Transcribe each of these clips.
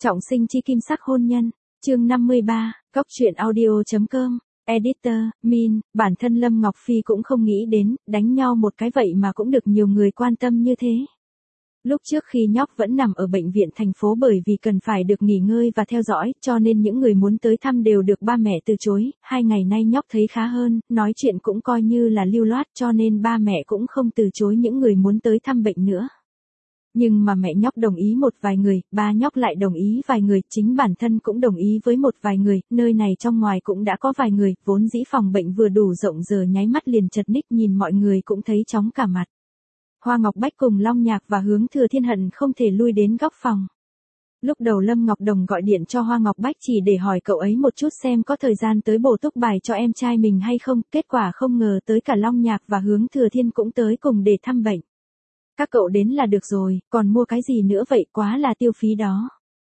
Trọng sinh chi kim sắc hôn nhân, chương 53, Cóc truyện audio.com, Editor, Min, bản thân Lâm Ngọc Phi cũng không nghĩ đến, đánh nhau một cái vậy mà cũng được nhiều người quan tâm như thế. Lúc trước khi nhóc vẫn nằm ở bệnh viện thành phố bởi vì cần phải được nghỉ ngơi và theo dõi, cho nên những người muốn tới thăm đều được ba mẹ từ chối. 2 ngày nay nhóc thấy khá hơn, nói chuyện cũng coi như là lưu loát, cho nên ba mẹ cũng không từ chối những người muốn tới thăm bệnh nữa. Nhưng mà mẹ nhóc đồng ý một vài người, ba nhóc lại đồng ý vài người, chính bản thân cũng đồng ý với một vài người, nơi này trong ngoài cũng đã có vài người, vốn dĩ phòng bệnh vừa đủ rộng giờ nháy mắt liền chật ních, nhìn mọi người cũng thấy chóng cả mặt. Hoa Ngọc Bách cùng Long Nhạc và Hướng Thừa Thiên hận không thể lui đến góc phòng. Lúc đầu Lâm Ngọc Đồng gọi điện cho Hoa Ngọc Bách chỉ để hỏi cậu ấy một chút xem có thời gian tới bổ túc bài cho em trai mình hay không, kết quả không ngờ tới cả Long Nhạc và Hướng Thừa Thiên cũng tới cùng để thăm bệnh. Các cậu đến là được rồi, còn mua cái gì nữa vậy, quá là tiêu phí đó.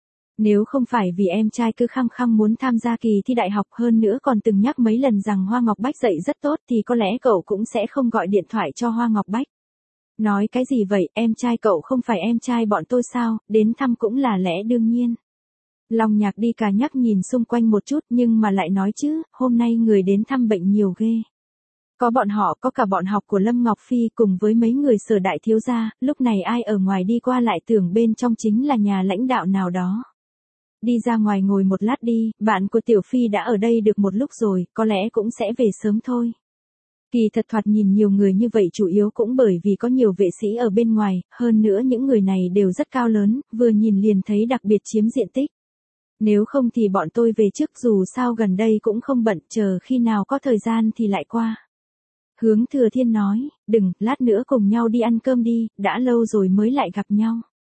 Nếu không phải vì em trai cứ khăng khăng muốn tham gia kỳ thi đại học, hơn nữa còn từng nhắc mấy lần rằng Hoa Ngọc Bách dạy rất tốt, thì có lẽ cậu cũng sẽ không gọi điện thoại cho Hoa Ngọc Bách. Nói cái gì vậy, em trai cậu không phải em trai bọn tôi sao, đến thăm cũng là lẽ đương nhiên. Long Nhạc đi cà nhắc nhìn xung quanh một chút nhưng mà lại nói chứ, hôm nay người đến thăm bệnh nhiều ghê. Có bọn họ, có cả bọn học của Lâm Ngọc Phi cùng với mấy người Sở đại thiếu gia, lúc này ai ở ngoài đi qua lại tưởng bên trong chính là nhà lãnh đạo nào đó. Đi ra ngoài ngồi một lát đi, bạn của Tiểu Phi đã ở đây được một lúc rồi, có lẽ cũng sẽ về sớm thôi. Kỳ thật thoạt nhìn nhiều người như vậy chủ yếu cũng bởi vì có nhiều vệ sĩ ở bên ngoài, hơn nữa những người này đều rất cao lớn, vừa nhìn liền thấy đặc biệt chiếm diện tích. Nếu không thì bọn tôi về trước, dù sao gần đây cũng không bận, chờ khi nào có thời gian thì lại qua. Hướng Thừa Thiên nói, đừng, lát nữa cùng nhau đi ăn cơm đi, đã lâu rồi mới lại gặp nhau.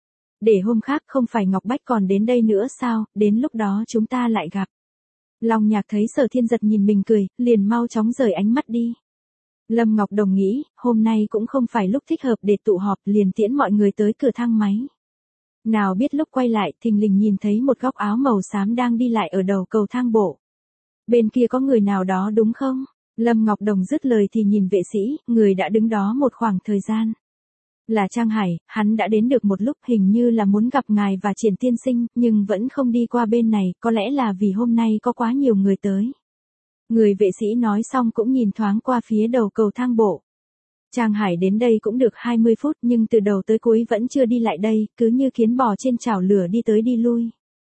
Để hôm khác, không phải Ngọc Bách còn đến đây nữa sao, đến lúc đó chúng ta lại gặp. Long Nhạc thấy Sở Thiên Giật nhìn mình cười, liền mau chóng rời ánh mắt đi. Lâm Ngọc Đồng nghĩ, hôm nay cũng không phải lúc thích hợp để tụ họp, liền tiễn mọi người tới cửa thang máy. Nào biết lúc quay lại, thình lình nhìn thấy một góc áo màu xám đang đi lại ở đầu cầu thang bộ. Bên kia có người nào đó đúng không? Lâm Ngọc Đồng dứt lời thì nhìn vệ sĩ, người đã đứng đó một khoảng thời gian. Là Trang Hải, hắn đã đến được một lúc, hình như là muốn gặp ngài và Triển tiên sinh, nhưng vẫn không đi qua bên này, có lẽ là vì hôm nay có quá nhiều người tới. Người vệ sĩ nói xong cũng nhìn thoáng qua phía đầu cầu thang bộ. Trang Hải đến đây cũng được 20 phút nhưng từ đầu tới cuối vẫn chưa đi lại đây, cứ như kiến bò trên chảo lửa đi tới đi lui.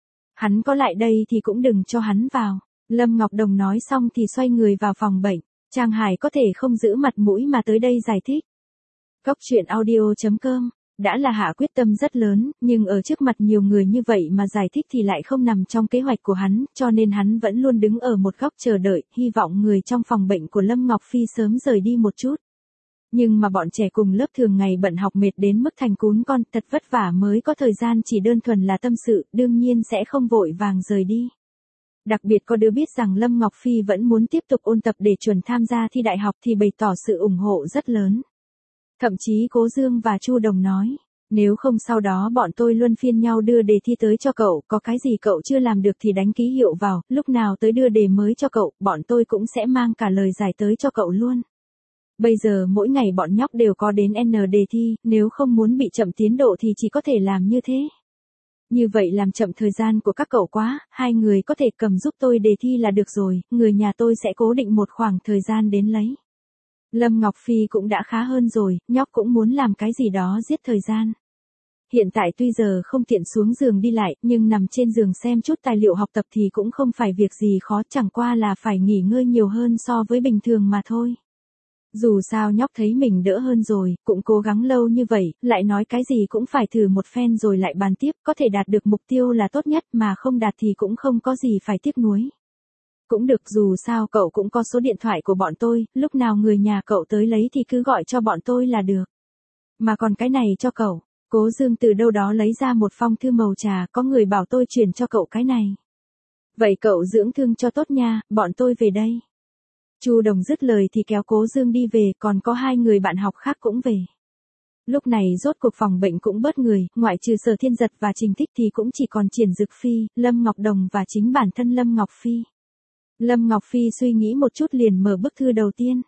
Hắn có lại đây thì cũng đừng cho hắn vào. Lâm Ngọc Đồng nói xong thì xoay người vào phòng bệnh. Trang Hải có thể không giữ mặt mũi mà tới đây giải thích. Cóc truyện audio.com, đã là hạ quyết tâm rất lớn, nhưng ở trước mặt nhiều người như vậy mà giải thích thì lại không nằm trong kế hoạch của hắn, cho nên hắn vẫn luôn đứng ở một góc chờ đợi, hy vọng người trong phòng bệnh của Lâm Ngọc Phi sớm rời đi một chút. Nhưng mà bọn trẻ cùng lớp thường ngày bận học mệt đến mức thành cún con, thật vất vả mới có thời gian chỉ đơn thuần là tâm sự, đương nhiên sẽ không vội vàng rời đi. Đặc biệt có đứa biết rằng Lâm Ngọc Phi vẫn muốn tiếp tục ôn tập để chuẩn tham gia thi đại học thì bày tỏ sự ủng hộ rất lớn. Thậm chí Cố Dương và Chu Đồng nói, nếu không sau đó bọn tôi luân phiên nhau đưa đề thi tới cho cậu, có cái gì cậu chưa làm được thì đánh ký hiệu vào, lúc nào tới đưa đề mới cho cậu, bọn tôi cũng sẽ mang cả lời giải tới cho cậu luôn. Bây giờ mỗi ngày bọn nhóc đều có đến N đề thi, nếu không muốn bị chậm tiến độ thì chỉ có thể làm như thế. Như vậy làm chậm thời gian của các cậu quá, hai người có thể cầm giúp tôi đề thi là được rồi, người nhà tôi sẽ cố định một khoảng thời gian đến lấy. Lâm Ngọc Phi cũng đã khá hơn rồi, nhóc cũng muốn làm cái gì đó giết thời gian. Hiện tại tuy giờ không tiện xuống giường đi lại, nhưng nằm trên giường xem chút tài liệu học tập thì cũng không phải việc gì khó, chẳng qua là phải nghỉ ngơi nhiều hơn so với bình thường mà thôi. Dù sao nhóc thấy mình đỡ hơn rồi, cũng cố gắng lâu như vậy, lại nói cái gì cũng phải thử một phen rồi lại bàn tiếp, có thể đạt được mục tiêu là tốt nhất mà không đạt thì cũng không có gì phải tiếc nuối. Cũng được, dù sao cậu cũng có số điện thoại của bọn tôi, lúc nào người nhà cậu tới lấy thì cứ gọi cho bọn tôi là được. Mà còn cái này cho cậu, Cố Dương từ đâu đó lấy ra một phong thư màu trà, có người bảo tôi chuyển cho cậu cái này. Vậy cậu dưỡng thương cho tốt nha, bọn tôi về đây. Chu Đồng dứt lời thì kéo Cố Dương đi về, còn có 2 người bạn học khác cũng về. Lúc này rốt cuộc phòng bệnh cũng bớt người, ngoại trừ Sở Thiên Giật và Trình Thích thì cũng chỉ còn Triển Dực Phi, Lâm Ngọc Đồng và chính bản thân Lâm Ngọc Phi. Lâm Ngọc Phi suy nghĩ một chút liền mở bức thư đầu tiên.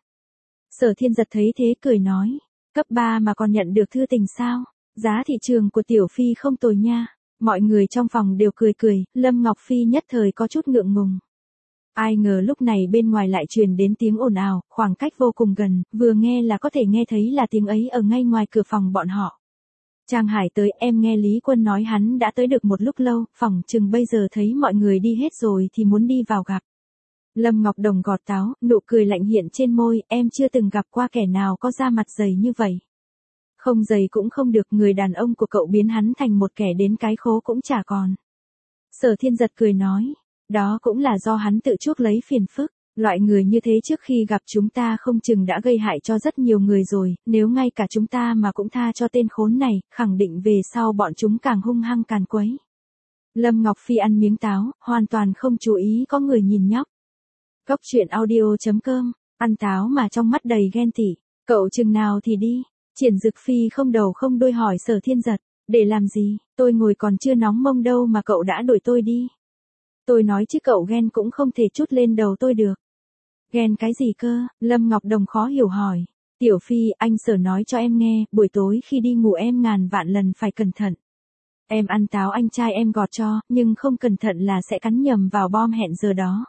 Sở Thiên Giật thấy thế cười nói, cấp 3 mà còn nhận được thư tình sao? Giá thị trường của Tiểu Phi không tồi nha. Mọi người trong phòng đều cười cười, Lâm Ngọc Phi nhất thời có chút ngượng ngùng. Ai ngờ lúc này bên ngoài lại truyền đến tiếng ồn ào, khoảng cách vô cùng gần, vừa nghe là có thể nghe thấy là tiếng ấy ở ngay ngoài cửa phòng bọn họ. Trang Hải tới, em nghe Lý Quân nói hắn đã tới được một lúc lâu, phòng chừng bây giờ thấy mọi người đi hết rồi thì muốn đi vào gặp. Lâm Ngọc Đồng gọt táo, nụ cười lạnh hiện trên môi, em chưa từng gặp qua kẻ nào có da mặt dày như vậy. Không dày cũng không được, người đàn ông của cậu biến hắn thành một kẻ đến cái khố cũng chả còn. Sở Thiên Giật cười nói, đó cũng là do hắn tự chuốc lấy phiền phức. Loại người như thế trước khi gặp chúng ta không chừng đã gây hại cho rất nhiều người rồi, nếu ngay cả chúng ta mà cũng tha cho tên khốn này, khẳng định về sau bọn chúng càng hung hăng càn quấy. Lâm Ngọc Phi ăn miếng táo, hoàn toàn không chú ý có người nhìn nhóc. Cốc truyện audio.com, ăn táo mà trong mắt đầy ghen tị, cậu chừng nào thì đi. Triển Dực Phi không đầu không đuôi hỏi Sở Thiên Giật, để làm gì, tôi ngồi còn chưa nóng mông đâu mà cậu đã đuổi tôi đi. Tôi nói chứ cậu ghen cũng không thể trút lên đầu tôi được. Ghen cái gì cơ? Lâm Ngọc Đồng khó hiểu hỏi. Tiểu Phi, anh Sở nói cho em nghe, buổi tối khi đi ngủ em ngàn vạn lần phải cẩn thận. Em ăn táo anh trai em gọt cho, nhưng không cẩn thận là sẽ cắn nhầm vào bom hẹn giờ đó.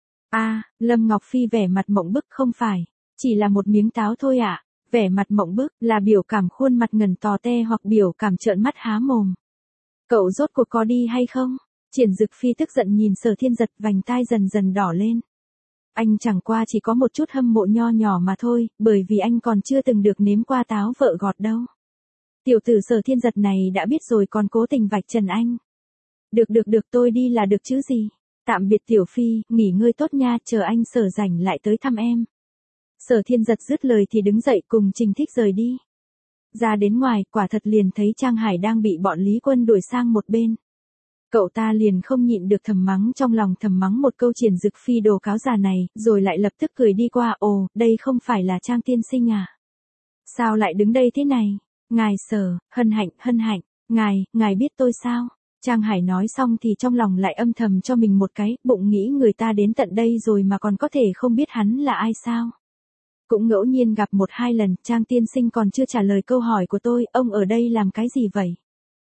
Lâm Ngọc Phi vẻ mặt mộng bức, không phải, chỉ là một miếng táo thôi ạ. Vẻ mặt mộng bức là biểu cảm khuôn mặt ngần tò te hoặc biểu cảm trợn mắt há mồm. Cậu rốt cuộc có đi hay không? Triển Dực Phi tức giận nhìn Sở Thiên Giật, vành tai dần dần đỏ lên. Anh chẳng qua chỉ có một chút hâm mộ nho nhỏ mà thôi, bởi vì anh còn chưa từng được nếm qua táo vợ gọt đâu. Tiểu tử Sở Thiên Giật này đã biết rồi còn cố tình vạch trần anh. Được tôi đi là được chứ gì. Tạm biệt Tiểu Phi, nghỉ ngơi tốt nha, chờ anh Sở rảnh lại tới thăm em. Sở Thiên Giật dứt lời thì đứng dậy cùng Trình Thích rời đi. Ra đến ngoài, quả thật liền thấy Trang Hải đang bị bọn Lý Quân đuổi sang một bên. Cậu ta liền không nhịn được thầm mắng trong lòng, thầm mắng một câu Triển Dực Phi đồ cáo già này, rồi lại lập tức cười đi qua, ồ, đây không phải là Trang tiên sinh à? Sao lại đứng đây thế này? Ngài Sở, hân hạnh, ngài biết tôi sao? Trang Hải nói xong thì trong lòng lại âm thầm cho mình một cái, bụng nghĩ người ta đến tận đây rồi mà còn có thể không biết hắn là ai sao? Cũng ngẫu nhiên gặp một hai lần, Trang tiên sinh còn chưa trả lời câu hỏi của tôi, ông ở đây làm cái gì vậy?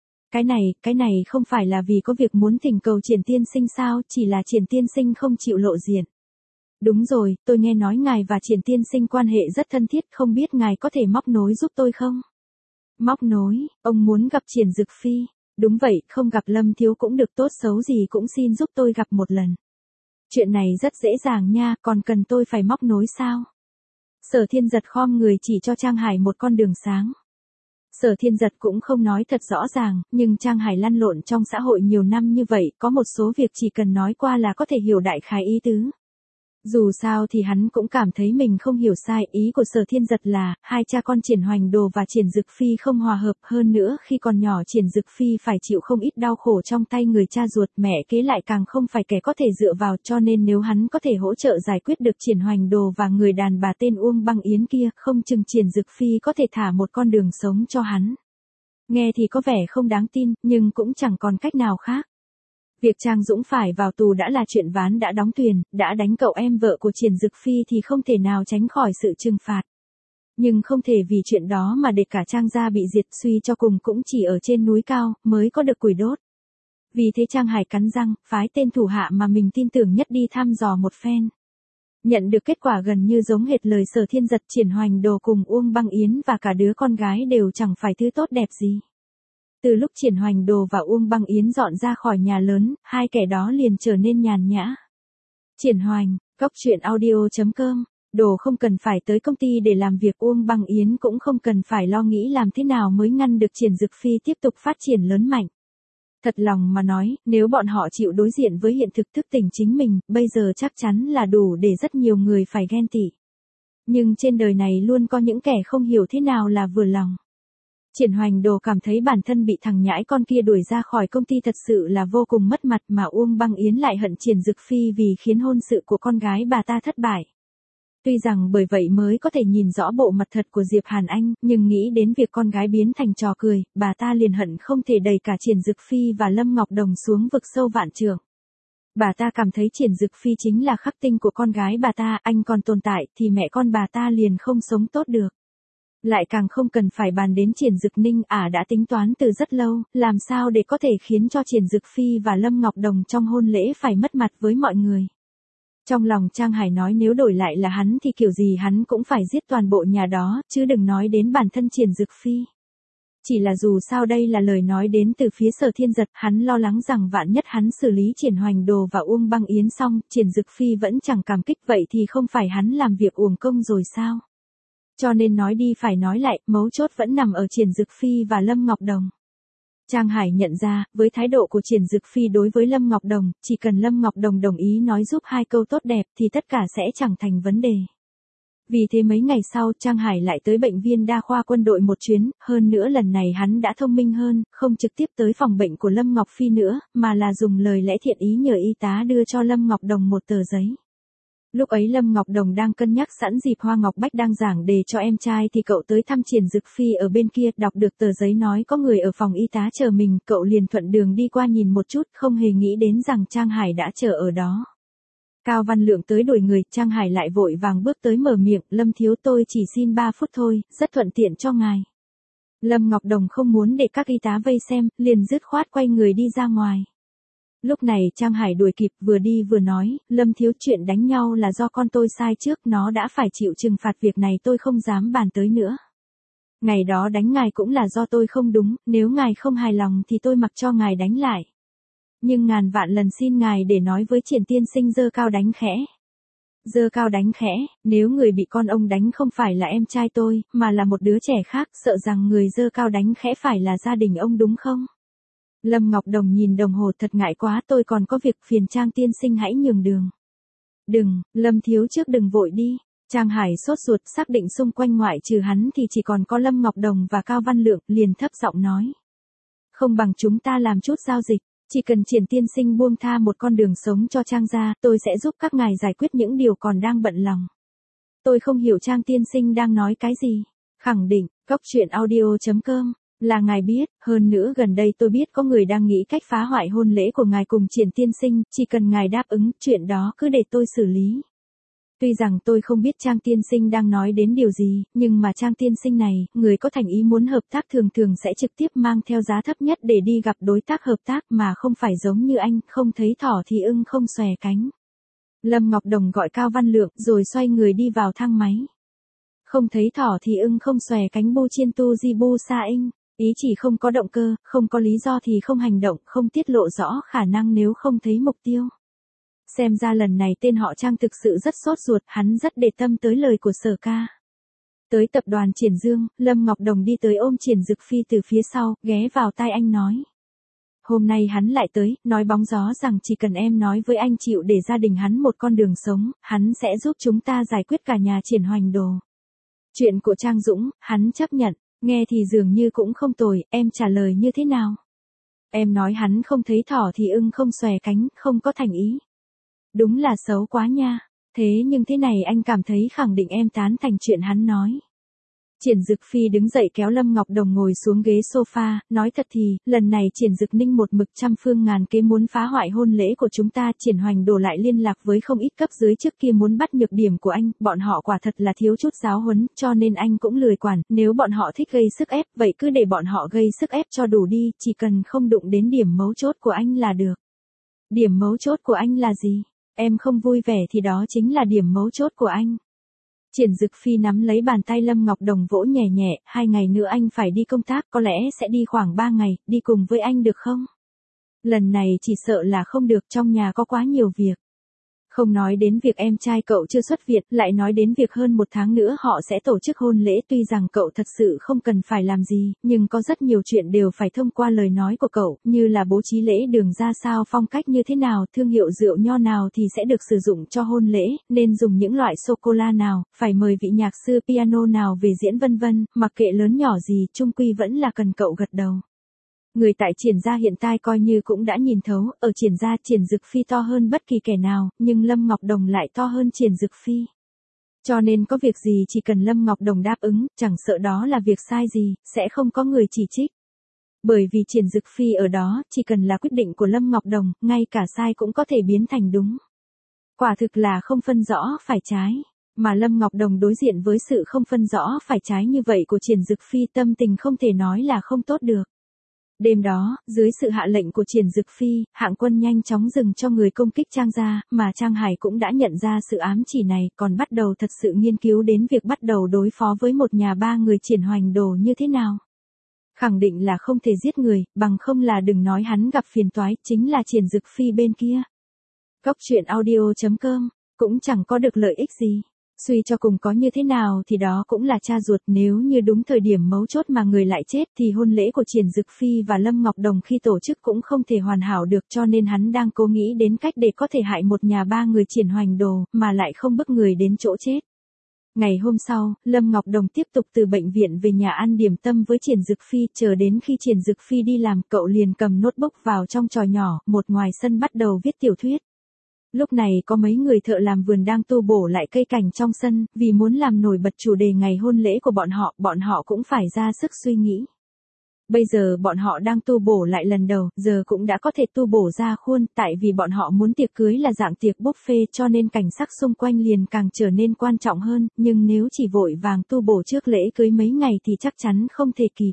Cái này không phải là vì có việc muốn thỉnh cầu Triển tiên sinh sao, chỉ là Triển tiên sinh không chịu lộ diện. Đúng rồi, tôi nghe nói ngài và Triển tiên sinh quan hệ rất thân thiết, không biết ngài có thể móc nối giúp tôi không? Móc nối, ông muốn gặp Triển Dực Phi. Đúng vậy, không gặp Lâm thiếu cũng được, tốt xấu gì cũng xin giúp tôi gặp một lần. Chuyện này rất dễ dàng nha, còn cần tôi phải móc nối sao? Sở Thiên Giật khom người chỉ cho Trang Hải một con đường sáng. Sở Thiên Giật cũng không nói thật rõ ràng, nhưng Trang Hải lăn lộn trong xã hội nhiều năm như vậy, có một số việc chỉ cần nói qua là có thể hiểu đại khái ý tứ. Dù sao thì hắn cũng cảm thấy mình không hiểu sai, ý của Sở Thiên Giật là, hai cha con Triển Hoành Đồ và Triển Dực Phi không hòa hợp, hơn nữa khi còn nhỏ Triển Dực Phi phải chịu không ít đau khổ trong tay người cha ruột, mẹ kế lại càng không phải kẻ có thể dựa vào, cho nên nếu hắn có thể hỗ trợ giải quyết được Triển Hoành Đồ và người đàn bà tên Uông Băng Yến kia, không chừng Triển Dực Phi có thể thả một con đường sống cho hắn. Nghe thì có vẻ không đáng tin, nhưng cũng chẳng còn cách nào khác. Việc Trang Dũng phải vào tù đã là chuyện ván đã đóng thuyền, đã đánh cậu em vợ của Triển Dực Phi thì không thể nào tránh khỏi sự trừng phạt. Nhưng không thể vì chuyện đó mà để cả Trang gia bị diệt, suy cho cùng cũng chỉ ở trên núi cao, mới có được củi đốt. Vì thế Trang Hải cắn răng, phái tên thủ hạ mà mình tin tưởng nhất đi thăm dò một phen. Nhận được kết quả gần như giống hệt lời Sở Thiên Giật, Triển Hoành Đồ cùng Uông Băng Yến và cả đứa con gái đều chẳng phải thứ tốt đẹp gì. Từ lúc Triển Hoành Đồ và Uông Băng Yến dọn ra khỏi nhà lớn, hai kẻ đó liền trở nên nhàn nhã. Triển Hoành, Cốc truyện audio.com, Đồ không cần phải tới công ty để làm việc, Uông Băng Yến cũng không cần phải lo nghĩ làm thế nào mới ngăn được Triển Dực Phi tiếp tục phát triển lớn mạnh. Thật lòng mà nói, nếu bọn họ chịu đối diện với hiện thực thức tỉnh chính mình, bây giờ chắc chắn là đủ để rất nhiều người phải ghen tị. Nhưng trên đời này luôn có những kẻ không hiểu thế nào là vừa lòng. Triển Hoành Đồ cảm thấy bản thân bị thằng nhãi con kia đuổi ra khỏi công ty thật sự là vô cùng mất mặt, mà Uông Băng Yến lại hận Triển Dực Phi vì khiến hôn sự của con gái bà ta thất bại. Tuy rằng bởi vậy mới có thể nhìn rõ bộ mặt thật của Diệp Hàn Anh, nhưng nghĩ đến việc con gái biến thành trò cười, bà ta liền hận không thể đẩy cả Triển Dực Phi và Lâm Ngọc Đồng xuống vực sâu vạn trượng. Bà ta cảm thấy Triển Dực Phi chính là khắc tinh của con gái bà ta, anh còn tồn tại thì mẹ con bà ta liền không sống tốt được. Lại càng không cần phải bàn đến Triển Dực Ninh, đã tính toán từ rất lâu, làm sao để có thể khiến cho Triển Dực Phi và Lâm Ngọc Đồng trong hôn lễ phải mất mặt với mọi người. Trong lòng Trang Hải nói nếu đổi lại là hắn thì kiểu gì hắn cũng phải giết toàn bộ nhà đó, chứ đừng nói đến bản thân Triển Dực Phi. Chỉ là dù sao đây là lời nói đến từ phía Sở Thiên Giật, hắn lo lắng rằng vạn nhất hắn xử lý Triển Hoành Đồ và Uông Băng Yến xong, Triển Dực Phi vẫn chẳng cảm kích, vậy thì không phải hắn làm việc uổng công rồi sao? Cho nên nói đi phải nói lại, mấu chốt vẫn nằm ở Triển Dực Phi và Lâm Ngọc Đồng. Trang Hải nhận ra, với thái độ của Triển Dực Phi đối với Lâm Ngọc Đồng, chỉ cần Lâm Ngọc Đồng đồng ý nói giúp 2 câu tốt đẹp thì tất cả sẽ chẳng thành vấn đề. Vì thế mấy ngày sau Trang Hải lại tới bệnh viện đa khoa quân đội một chuyến, hơn nữa lần này hắn đã thông minh hơn, không trực tiếp tới phòng bệnh của Lâm Ngọc Phi nữa, mà là dùng lời lẽ thiện ý nhờ y tá đưa cho Lâm Ngọc Đồng một tờ giấy. Lúc ấy Lâm Ngọc Đồng đang cân nhắc sẵn dịp Hoa Ngọc Bách đang giảng đề cho em trai thì cậu tới thăm Triển Dực Phi ở bên kia, đọc được tờ giấy nói có người ở phòng y tá chờ mình, cậu liền thuận đường đi qua nhìn một chút, không hề nghĩ đến rằng Trang Hải đã chờ ở đó. Cao Văn Lượng tới đuổi người, Trang Hải lại vội vàng bước tới mở miệng, Lâm thiếu tôi chỉ xin 3 phút thôi, rất thuận tiện cho ngài. Lâm Ngọc Đồng không muốn để các y tá vây xem, liền dứt khoát quay người đi ra ngoài. Lúc này Trang Hải đuổi kịp, vừa đi vừa nói, Lâm thiếu chuyện đánh nhau là do con tôi sai trước, nó đã phải chịu trừng phạt, việc này tôi không dám bàn tới nữa. Ngày đó đánh ngài cũng là do tôi không đúng, nếu ngài không hài lòng thì tôi mặc cho ngài đánh lại. Nhưng ngàn vạn lần xin ngài để nói với Triển tiên sinh giơ cao đánh khẽ. Giơ cao đánh khẽ, nếu người bị con ông đánh không phải là em trai tôi, mà là một đứa trẻ khác, sợ rằng người giơ cao đánh khẽ phải là gia đình ông đúng không? Lâm Ngọc Đồng nhìn đồng hồ, thật ngại quá, tôi còn có việc, phiền Trang tiên sinh hãy nhường đường. Đừng, Lâm thiếu trước đừng vội đi. Trang Hải sốt ruột, xác định xung quanh ngoại trừ hắn thì chỉ còn có Lâm Ngọc Đồng và Cao Văn Lượng, liền thấp giọng nói. Không bằng chúng ta làm chút giao dịch, chỉ cần Triển tiên sinh buông tha một con đường sống cho Trang gia, tôi sẽ giúp các ngài giải quyết những điều còn đang bận lòng. Tôi không hiểu Trang tiên sinh đang nói cái gì. Khẳng định, coctruyện.audio.com. Là ngài biết, hơn nữa gần đây tôi biết có người đang nghĩ cách phá hoại hôn lễ của ngài cùng Triển tiên sinh, chỉ cần ngài đáp ứng, chuyện đó cứ để tôi xử lý. Tuy rằng tôi không biết Trang tiên sinh đang nói đến điều gì, nhưng mà Trang tiên sinh này, người có thành ý muốn hợp tác thường thường sẽ trực tiếp mang theo giá thấp nhất để đi gặp đối tác hợp tác, mà không phải giống như anh, không thấy thỏ thì ưng không xòe cánh. Lâm Ngọc Đồng gọi Cao Văn Lượng rồi xoay người đi vào thang máy. Không thấy thỏ thì ưng không xòe cánh, bu chiên tu di bu sa inh. Ý chỉ không có động cơ, không có lý do thì không hành động, không tiết lộ rõ khả năng nếu không thấy mục tiêu. Xem ra lần này tên họ Trang thực sự rất sốt ruột, hắn rất để tâm tới lời của Sở ca. Tới tập đoàn Triển Dương, Lâm Ngọc Đồng đi tới ôm Triển Dực Phi từ phía sau, ghé vào tai anh nói. Hôm nay hắn lại tới, nói bóng gió rằng chỉ cần em nói với anh chịu để gia đình hắn một con đường sống, hắn sẽ giúp chúng ta giải quyết cả nhà Triển Hoành Đồ. Chuyện của Trang Dũng, hắn chấp nhận. Nghe thì dường như cũng không tồi, em trả lời như thế nào? Em nói hắn không thấy thỏ thì ưng không xòe cánh, không có thành ý. Đúng là xấu quá nha. Thế nhưng thế này anh cảm thấy khẳng định em tán thành chuyện hắn nói. Triển Dực Phi đứng dậy kéo Lâm Ngọc Đồng ngồi xuống ghế sofa, nói thật thì, lần này Triển Dực Ninh một mực trăm phương ngàn kế muốn phá hoại hôn lễ của chúng ta, Triển Hoành Đồ lại liên lạc với không ít cấp dưới trước kia muốn bắt nhược điểm của anh, bọn họ quả thật là thiếu chút giáo huấn, cho nên anh cũng lười quản, nếu bọn họ thích gây sức ép, vậy cứ để bọn họ gây sức ép cho đủ đi, chỉ cần không đụng đến điểm mấu chốt của anh là được. Điểm mấu chốt của anh là gì? Em không vui vẻ thì đó chính là điểm mấu chốt của anh. Triển Dực Phi nắm lấy bàn tay Lâm Ngọc Đồng vỗ nhẹ nhẹ, 2 ngày nữa anh phải đi công tác, có lẽ sẽ đi khoảng 3 ngày, đi cùng với anh được không? Lần này chỉ sợ là không được, trong nhà có quá nhiều việc. Không nói đến việc em trai cậu chưa xuất viện, lại nói đến việc hơn 1 tháng nữa họ sẽ tổ chức hôn lễ, tuy rằng cậu thật sự không cần phải làm gì, nhưng có rất nhiều chuyện đều phải thông qua lời nói của cậu, như là bố trí lễ đường ra sao, phong cách như thế nào, thương hiệu rượu nho nào thì sẽ được sử dụng cho hôn lễ, nên dùng những loại sô-cô-la nào, phải mời vị nhạc sư piano nào về diễn vân vân, mặc kệ lớn nhỏ gì, chung quy vẫn là cần cậu gật đầu. Người tại Triển gia hiện tại coi như cũng đã nhìn thấu, ở Triển gia Triển Dực Phi to hơn bất kỳ kẻ nào, nhưng Lâm Ngọc Đồng lại to hơn Triển Dực Phi. Cho nên có việc gì chỉ cần Lâm Ngọc Đồng đáp ứng, chẳng sợ đó là việc sai gì, sẽ không có người chỉ trích. Bởi vì Triển Dực Phi ở đó, chỉ cần là quyết định của Lâm Ngọc Đồng, ngay cả sai cũng có thể biến thành đúng. Quả thực là không phân rõ phải trái. mà Lâm Ngọc Đồng đối diện với sự không phân rõ phải trái như vậy của Triển Dực Phi, tâm tình không thể nói là không tốt được. Đêm đó, dưới sự hạ lệnh của Triển Dực Phi, Hạng Quân nhanh chóng dừng cho người công kích Trang gia, mà Trang Hải cũng đã nhận ra sự ám chỉ này, còn bắt đầu thật sự nghiên cứu đến việc bắt đầu đối phó với một nhà ba người Triển Hoành Đồ như thế nào. Khẳng định là không thể giết người, bằng không là đừng nói hắn gặp phiền toái, chính là Triển Dực Phi bên kia. Cóc truyện audio.com, cũng chẳng có được lợi ích gì. Suy cho cùng có như thế nào thì đó cũng là cha ruột, nếu như đúng thời điểm mấu chốt mà người lại chết thì hôn lễ của Triển Dực Phi và Lâm Ngọc Đồng khi tổ chức cũng không thể hoàn hảo được, cho nên hắn đang cố nghĩ đến cách để có thể hại một nhà ba người Triển Hoành Đồ, mà lại không bức người đến chỗ chết. Ngày hôm sau, Lâm Ngọc Đồng tiếp tục từ bệnh viện về nhà ăn điểm tâm với Triển Dực Phi, chờ đến khi Triển Dực Phi đi làm, cậu liền cầm notebook vào trong tròi nhỏ, một ngoài sân bắt đầu viết tiểu thuyết. Lúc này có mấy người thợ làm vườn đang tu bổ lại cây cảnh trong sân, vì muốn làm nổi bật chủ đề ngày hôn lễ của bọn họ cũng phải ra sức suy nghĩ. Bây giờ bọn họ đang tu bổ lại lần đầu, giờ cũng đã có thể tu bổ ra khuôn, tại vì bọn họ muốn tiệc cưới là dạng tiệc buffet, cho nên cảnh sắc xung quanh liền càng trở nên quan trọng hơn, nhưng nếu chỉ vội vàng tu bổ trước lễ cưới mấy ngày thì chắc chắn không thể kịp.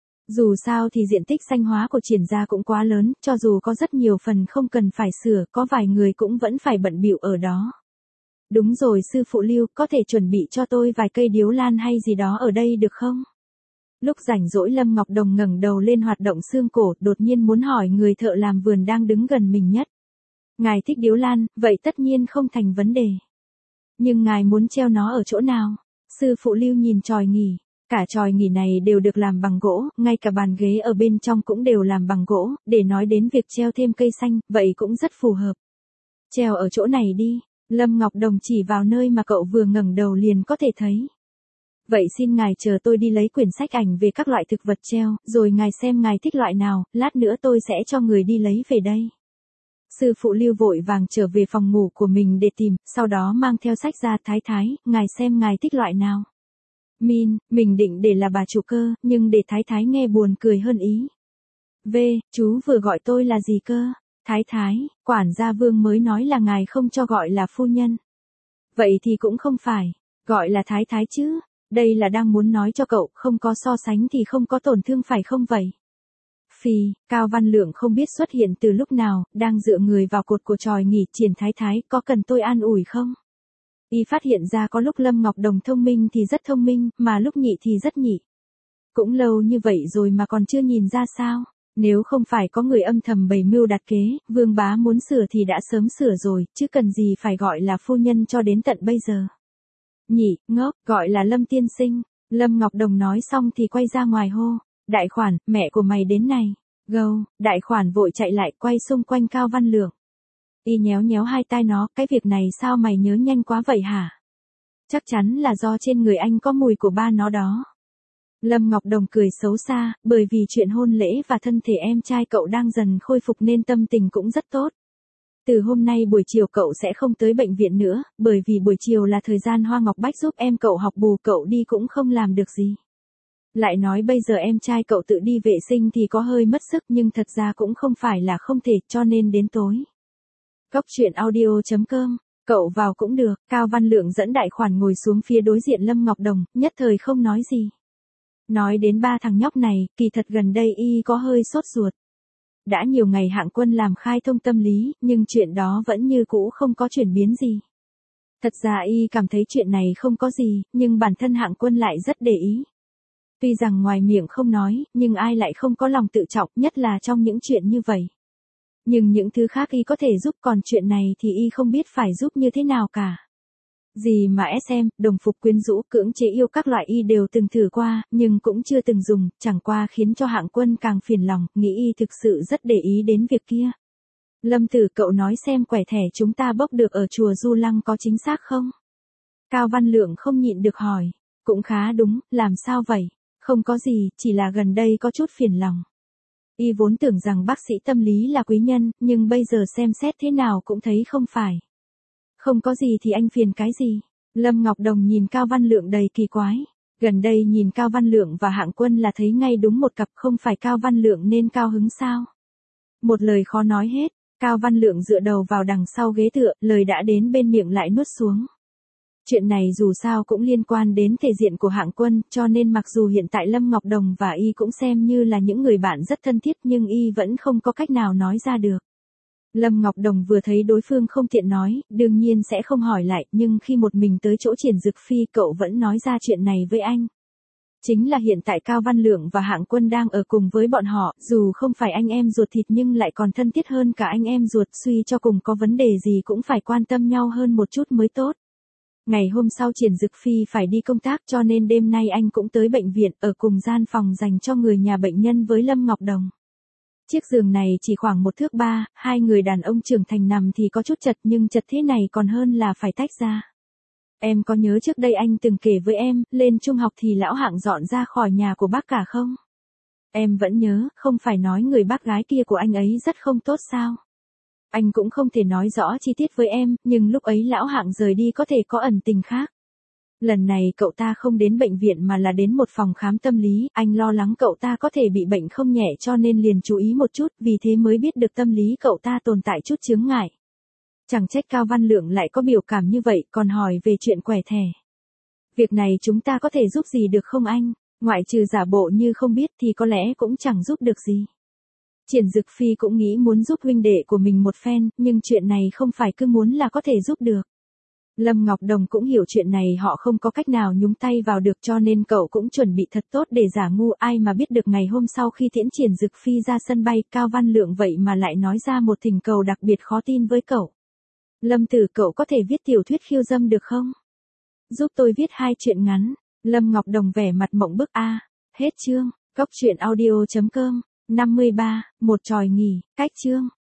Dù sao thì diện tích xanh hóa của Triển gia cũng quá lớn, cho dù có rất nhiều phần không cần phải sửa, có vài người cũng vẫn phải bận bịu ở đó. Đúng rồi sư phụ Lưu, có thể chuẩn bị cho tôi vài cây điếu lan hay gì đó ở đây được không? Lúc rảnh rỗi Lâm Ngọc Đồng ngẩng đầu lên hoạt động xương cổ, đột nhiên muốn hỏi người thợ làm vườn đang đứng gần mình nhất. Ngài thích điếu lan, vậy tất nhiên không thành vấn đề. Nhưng ngài muốn treo nó ở chỗ nào? Sư phụ Lưu nhìn chòi nghỉ. Cả chòi nghỉ này đều được làm bằng gỗ, ngay cả bàn ghế ở bên trong cũng đều làm bằng gỗ, để nói đến việc treo thêm cây xanh, vậy cũng rất phù hợp. Treo ở chỗ này đi, Lâm Ngọc Đồng chỉ vào nơi mà cậu vừa ngẩng đầu liền có thể thấy. Vậy xin ngài chờ tôi đi lấy quyển sách ảnh về các loại thực vật treo, rồi ngài xem ngài thích loại nào, lát nữa tôi sẽ cho người đi lấy về đây. Sư phụ Lưu vội vàng trở về phòng ngủ của mình để tìm, sau đó mang theo sách ra. Thái, ngài xem ngài thích loại nào. Mình định để là bà chủ cơ, nhưng để Thái nghe buồn cười hơn ý. Chú vừa gọi tôi là gì cơ? Thái, quản gia Vương mới nói là ngài không cho gọi là phu nhân. Vậy thì cũng không phải, gọi là Thái chứ. Đây là đang muốn nói cho cậu, không có so sánh thì không có tổn thương phải không vậy? Cao Văn Lượng không biết xuất hiện từ lúc nào, đang dựa người vào cột của chòi nghỉ. Triển Thái, có cần tôi an ủi không? Y phát hiện ra có lúc Lâm Ngọc Đồng thông minh thì rất thông minh, mà lúc nhị thì rất nhị. Cũng lâu như vậy rồi mà còn chưa nhìn ra sao? Nếu không phải có người âm thầm bày mưu đặt kế, Vương bá muốn sửa thì đã sớm sửa rồi, chứ cần gì phải gọi là phu nhân cho đến tận bây giờ. Nhị, ngốc, gọi là Lâm tiên sinh. Lâm Ngọc Đồng nói xong thì quay ra ngoài hô. Đại khoản, mẹ của mày đến này. Đại khoản vội chạy lại quay xung quanh Cao Văn Lượng. Y nhéo hai tai nó, cái việc này sao mày nhớ nhanh quá vậy hả? Chắc chắn là do trên người anh có mùi của ba nó đó. Lâm Ngọc Đồng cười xấu xa, bởi vì chuyện hôn lễ và thân thể em trai cậu đang dần khôi phục nên tâm tình cũng rất tốt. Từ hôm nay buổi chiều cậu sẽ không tới bệnh viện nữa, bởi vì buổi chiều là thời gian Hoa Ngọc Bách giúp em cậu học bù, cậu đi cũng không làm được gì. Lại nói bây giờ em trai cậu tự đi vệ sinh thì có hơi mất sức, nhưng thật ra cũng không phải là không thể, cho nên đến tối. Cóc truyện audio.com, cậu vào cũng được. Cao Văn Lượng dẫn đại khoản ngồi xuống phía đối diện Lâm Ngọc Đồng, nhất thời không nói gì. Nói đến ba thằng nhóc này, kỳ thật gần đây y có hơi sốt ruột. Đã nhiều ngày Hạng Quân làm khai thông tâm lý, nhưng chuyện đó vẫn như cũ không có chuyển biến gì. Thật ra y cảm thấy chuyện này không có gì, nhưng bản thân Hạng Quân lại rất để ý. Tuy rằng ngoài miệng không nói, nhưng ai lại không có lòng tự trọng, nhất là trong những chuyện như vậy. Nhưng những thứ khác y có thể giúp, còn chuyện này thì y không biết phải giúp như thế nào cả. Gì mà SM, đồng phục quyến rũ, cưỡng chế yêu các loại y đều từng thử qua, nhưng cũng chưa từng dùng, chẳng qua khiến cho Hạng Quân càng phiền lòng, nghĩ y thực sự rất để ý đến việc kia. Lâm Tử, cậu nói xem quẻ thẻ chúng ta bốc được ở chùa Du Lăng có chính xác không? Cao Văn Lượng không nhịn được hỏi. Cũng khá đúng, làm sao vậy? Không có gì, chỉ là gần đây có chút phiền lòng. Y vốn tưởng rằng bác sĩ tâm lý là quý nhân, nhưng bây giờ xem xét thế nào cũng thấy không phải. Không có gì thì anh phiền cái gì? Lâm Ngọc Đồng nhìn Cao Văn Lượng đầy kỳ quái. Gần đây nhìn Cao Văn Lượng và Hạng Quân là thấy ngay đúng một cặp, không phải Cao Văn Lượng nên cao hứng sao? Một lời khó nói hết, Cao Văn Lượng dựa đầu vào đằng sau ghế tựa, lời đã đến bên miệng lại nuốt xuống. Chuyện này dù sao cũng liên quan đến thể diện của Hạng Quân, cho nên mặc dù hiện tại Lâm Ngọc Đồng và y cũng xem như là những người bạn rất thân thiết nhưng y vẫn không có cách nào nói ra được. Lâm Ngọc Đồng vừa thấy đối phương không tiện nói, đương nhiên sẽ không hỏi lại, nhưng khi một mình tới chỗ Triển Dực Phi cậu vẫn nói ra chuyện này với anh. Chính là hiện tại Cao Văn Lượng và Hạng Quân đang ở cùng với bọn họ, dù không phải anh em ruột thịt nhưng lại còn thân thiết hơn cả anh em ruột, suy cho cùng có vấn đề gì cũng phải quan tâm nhau hơn một chút mới tốt. Ngày hôm sau Triển Dực Phi phải đi công tác cho nên đêm nay anh cũng tới bệnh viện ở cùng gian phòng dành cho người nhà bệnh nhân với Lâm Ngọc Đồng. Chiếc giường này chỉ khoảng 1 thước 3, hai người đàn ông trưởng thành nằm thì có chút chật nhưng chật thế này còn hơn là phải tách ra. Em có nhớ trước đây anh từng kể với em, lên trung học thì lão Hạng dọn ra khỏi nhà của bác cả không? Em vẫn nhớ, không phải nói người bác gái kia của anh ấy rất không tốt sao? Anh cũng không thể nói rõ chi tiết với em, nhưng lúc ấy lão Hạng rời đi có thể có ẩn tình khác. Lần này cậu ta không đến bệnh viện mà là đến một phòng khám tâm lý, anh lo lắng cậu ta có thể bị bệnh không nhẹ cho nên liền chú ý một chút, vì thế mới biết được tâm lý cậu ta tồn tại chút chướng ngại. Chẳng trách Cao Văn Lượng lại có biểu cảm như vậy, còn hỏi về chuyện quẻ thẻ. Việc này chúng ta có thể giúp gì được không anh? Ngoại trừ giả bộ như không biết thì có lẽ cũng chẳng giúp được gì. Triển Dực Phi cũng nghĩ muốn giúp huynh đệ của mình một phen, nhưng chuyện này không phải cứ muốn là có thể giúp được. Lâm Ngọc Đồng cũng hiểu chuyện này họ không có cách nào nhúng tay vào được cho nên cậu cũng chuẩn bị thật tốt để giả ngu, ai mà biết được ngày hôm sau khi tiễn Triển Dực Phi ra sân bay, Cao Văn Lượng vậy mà lại nói ra một thỉnh cầu đặc biệt khó tin với cậu. Lâm Tử, cậu có thể viết tiểu thuyết khiêu dâm được không? Giúp tôi viết 2 truyện ngắn. Lâm Ngọc Đồng vẻ mặt mộng bức. Hết chương. Cóc truyện audio.com. 53, một tròi nghỉ, cách chương.